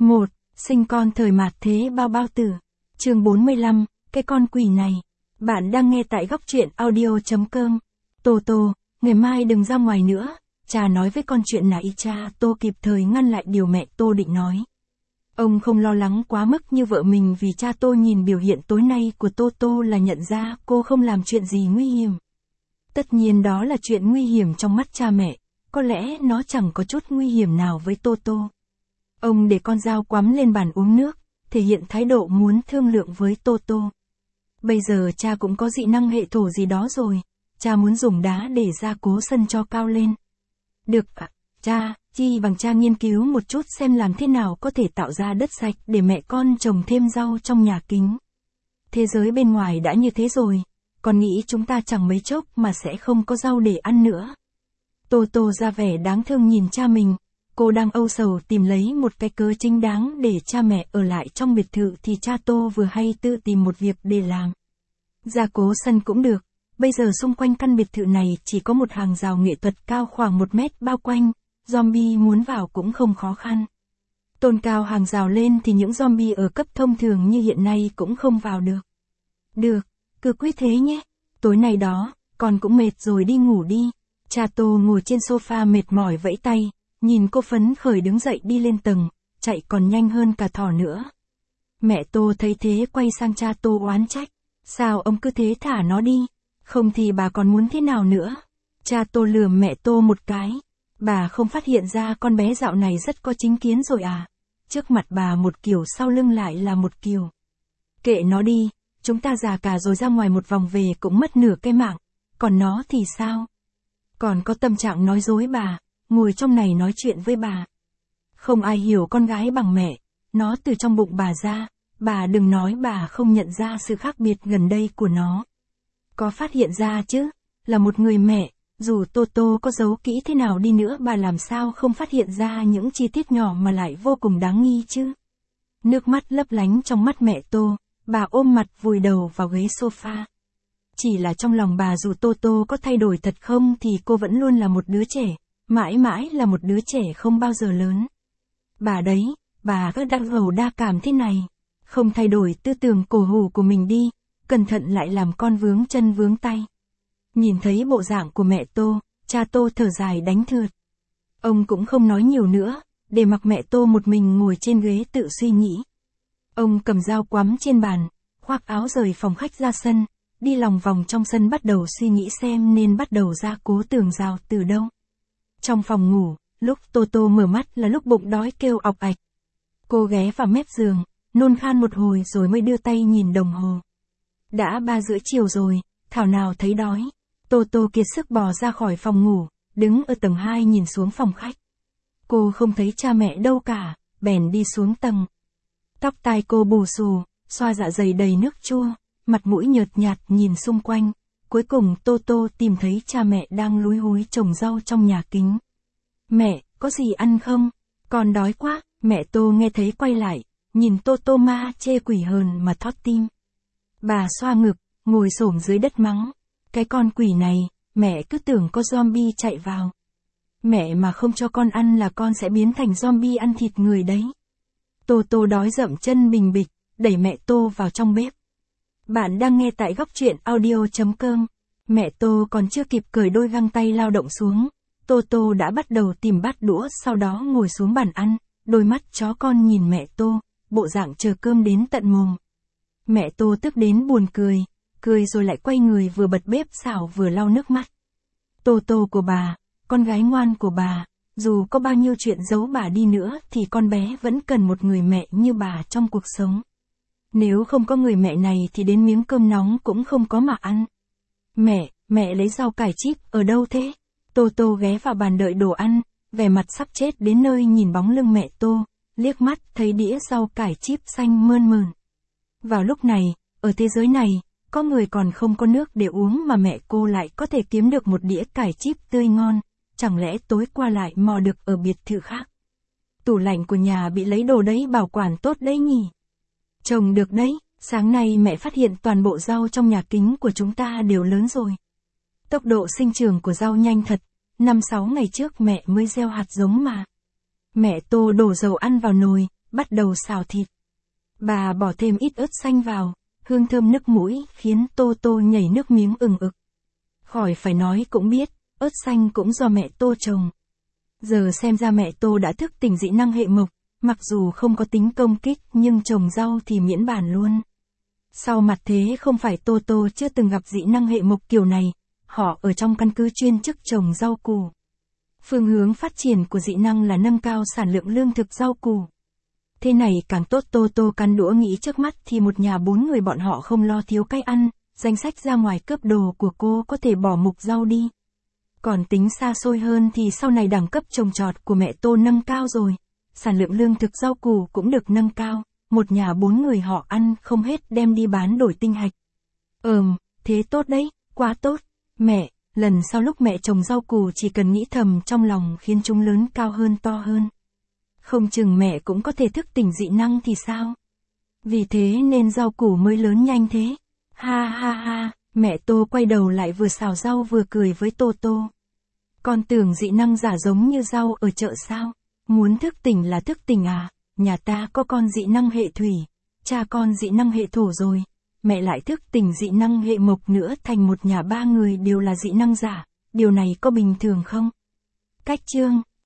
1. Sinh con thời mạt thế bao bao tử. Chương 45, cái con quỷ này. Bạn đang nghe tại góc truyện audio.com. Tô Tô, ngày mai đừng ra ngoài nữa. Cha nói với con chuyện này. Cha Tô kịp thời ngăn lại điều mẹ Tô định nói. Ông không lo lắng quá mức như vợ mình vì cha Tô nhìn biểu hiện tối nay của Tô Tô là nhận ra cô không làm chuyện gì nguy hiểm. Tất nhiên đó là chuyện nguy hiểm trong mắt cha mẹ, có lẽ nó chẳng có chút nguy hiểm nào với Tô Tô. Ông để con dao quắm lên bàn uống nước, thể hiện thái độ muốn thương lượng với Tô Tô. Bây giờ cha cũng có dị năng hệ thổ gì đó rồi, cha muốn dùng đá để gia cố sân cho cao lên. Được ạ, cha, chi bằng cha nghiên cứu một chút xem làm thế nào có thể tạo ra đất sạch để mẹ con trồng thêm rau trong nhà kính. Thế giới bên ngoài đã như thế rồi, con nghĩ chúng ta chẳng mấy chốc mà sẽ không có rau để ăn nữa. Tô Tô ra vẻ đáng thương nhìn cha mình, cô đang âu sầu tìm lấy một cái cớ chính đáng để cha mẹ ở lại trong biệt thự thì cha Tô vừa hay tự tìm một việc để làm. Gia cố sân cũng được, bây giờ xung quanh căn biệt thự này chỉ có một hàng rào nghệ thuật cao khoảng 1 mét bao quanh, zombie muốn vào cũng không khó khăn. Tôn cao hàng rào lên thì những zombie ở cấp thông thường như hiện nay cũng không vào được. Được, cứ quyết thế nhé, tối nay đó, con cũng mệt rồi đi ngủ đi. Cha Tô ngồi trên sofa mệt mỏi vẫy tay, nhìn cô phấn khởi đứng dậy đi lên tầng, chạy còn nhanh hơn cả thỏ nữa. Mẹ Tô thấy thế quay sang cha Tô oán trách, sao ông cứ thế thả nó đi, không thì bà còn muốn thế nào nữa. Cha Tô lườm mẹ Tô một cái, bà không phát hiện ra con bé dạo này rất có chính kiến rồi à, trước mặt bà một kiểu sau lưng lại là một kiểu. Kệ nó đi, chúng ta già cả rồi ra ngoài một vòng về cũng mất nửa cái mạng, còn nó thì sao? Còn có tâm trạng nói dối bà, ngồi trong này nói chuyện với bà. Không ai hiểu con gái bằng mẹ, nó từ trong bụng bà ra, bà đừng nói bà không nhận ra sự khác biệt gần đây của nó. Có phát hiện ra chứ, là một người mẹ, dù Tô Tô có giấu kỹ thế nào đi nữa bà làm sao không phát hiện ra những chi tiết nhỏ mà lại vô cùng đáng nghi chứ. Nước mắt lấp lánh trong mắt mẹ Tô, bà ôm mặt vùi đầu vào ghế sofa. Chỉ là trong lòng bà dù Tô Tô có thay đổi thật không thì cô vẫn luôn là một đứa trẻ, mãi mãi là một đứa trẻ không bao giờ lớn. Bà đấy, bà cứ đa gầu đa cảm thế này, không thay đổi tư tưởng cổ hủ của mình đi, cẩn thận lại làm con vướng chân vướng tay. Nhìn thấy bộ dạng của mẹ Tô, cha Tô thở dài đánh thượt. Ông cũng không nói nhiều nữa, để mặc mẹ Tô một mình ngồi trên ghế tự suy nghĩ. Ông cầm dao quắm trên bàn, khoác áo rời phòng khách ra sân, đi lòng vòng trong sân bắt đầu suy nghĩ xem nên bắt đầu gia cố tường rào từ đâu. Trong phòng ngủ, lúc Tô Tô mở mắt là lúc bụng đói kêu ọc ạch. Cô ghé vào mép giường, nôn khan một hồi rồi mới đưa tay nhìn đồng hồ. Đã 3:30 chiều rồi, thảo nào thấy đói. Tô Tô kiệt sức bò ra khỏi phòng ngủ, đứng ở tầng 2 nhìn xuống phòng khách. Cô không thấy cha mẹ đâu cả, bèn đi xuống tầng. Tóc tai cô bù xù, xoa dạ dày đầy nước chua, mặt mũi nhợt nhạt nhìn xung quanh. Cuối cùng Tô Tô tìm thấy cha mẹ đang lúi húi trồng rau trong nhà kính. Mẹ, có gì ăn không? Con đói quá. Mẹ Tô nghe thấy quay lại, nhìn Tô Tô ma chê quỷ hờn mà thót tim. Bà xoa ngực, ngồi xổm dưới đất mắng. Cái con quỷ này, mẹ cứ tưởng có zombie chạy vào. Mẹ mà không cho con ăn là con sẽ biến thành zombie ăn thịt người đấy. Tô Tô đói dậm chân bình bịch, đẩy mẹ Tô vào trong bếp. Bạn đang nghe tại góc truyện audio.com. Mẹ Tô còn chưa kịp cởi đôi găng tay lao động xuống, Tô Tô đã bắt đầu tìm bát đũa, sau đó ngồi xuống bàn ăn, đôi mắt chó con nhìn mẹ Tô, bộ dạng chờ cơm đến tận mồm. Mẹ Tô tức đến buồn cười rồi lại quay người vừa bật bếp xào vừa lau nước mắt. Tô Tô của bà, con gái ngoan của bà, dù có bao nhiêu chuyện giấu bà đi nữa thì con bé vẫn cần một người mẹ như bà trong cuộc sống. Nếu không có người mẹ này thì đến miếng cơm nóng cũng không có mà ăn. Mẹ lấy rau cải chip ở đâu thế? Tô Tô ghé vào bàn đợi đồ ăn, vẻ mặt sắp chết đến nơi nhìn bóng lưng mẹ Tô, liếc mắt thấy đĩa rau cải chip xanh mơn mởn. Vào lúc này, ở thế giới này, có người còn không có nước để uống mà mẹ cô lại có thể kiếm được một đĩa cải chip tươi ngon, chẳng lẽ tối qua lại mò được ở biệt thự khác? Tủ lạnh của nhà bị lấy đồ đấy bảo quản tốt đấy nhỉ? Trồng được đấy, sáng nay mẹ phát hiện toàn bộ rau trong nhà kính của chúng ta đều lớn rồi. Tốc độ sinh trưởng của rau nhanh thật, 5-6 ngày trước mẹ mới gieo hạt giống mà. Mẹ Tô đổ dầu ăn vào nồi, bắt đầu xào thịt. Bà bỏ thêm ít ớt xanh vào, hương thơm nức mũi khiến Tô Tô nhảy nước miếng ừng ực. Khỏi phải nói cũng biết, ớt xanh cũng do mẹ Tô trồng. Giờ xem ra mẹ Tô đã thức tỉnh dị năng hệ mộc, mặc dù không có tính công kích nhưng trồng rau thì miễn bàn luôn. Sau mặt thế không phải Tô Tô chưa từng gặp dị năng hệ mộc kiểu này, họ ở trong căn cứ chuyên chức trồng rau củ. Phương hướng phát triển của dị năng là nâng cao sản lượng lương thực rau củ. Thế này càng tốt. Tô Tô cắn đũa nghĩ trước mắt thì một nhà 4 người bọn họ không lo thiếu cái ăn, danh sách ra ngoài cướp đồ của cô có thể bỏ mục rau đi. Còn tính xa xôi hơn thì sau này đẳng cấp trồng trọt của mẹ Tô nâng cao rồi, sản lượng lương thực rau củ cũng được nâng cao, một nhà 4 người họ ăn không hết đem đi bán đổi tinh hạch. Thế tốt đấy, quá tốt. Mẹ, lần sau lúc mẹ trồng rau củ chỉ cần nghĩ thầm trong lòng khiến chúng lớn cao hơn to hơn. Không chừng mẹ cũng có thể thức tỉnh dị năng thì sao? Vì thế nên rau củ mới lớn nhanh thế. Ha ha ha, mẹ Tô quay đầu lại vừa xào rau vừa cười với Tô Tô. Con tưởng dị năng giả giống như rau ở chợ sao? Muốn thức tỉnh là thức tỉnh à? Nhà ta có con dị năng hệ thủy, cha con dị năng hệ thổ rồi. Mẹ lại thức tỉnh dị năng hệ mộc nữa, thành một nhà 3 người đều là dị năng giả. Điều này có bình thường không? Cách chương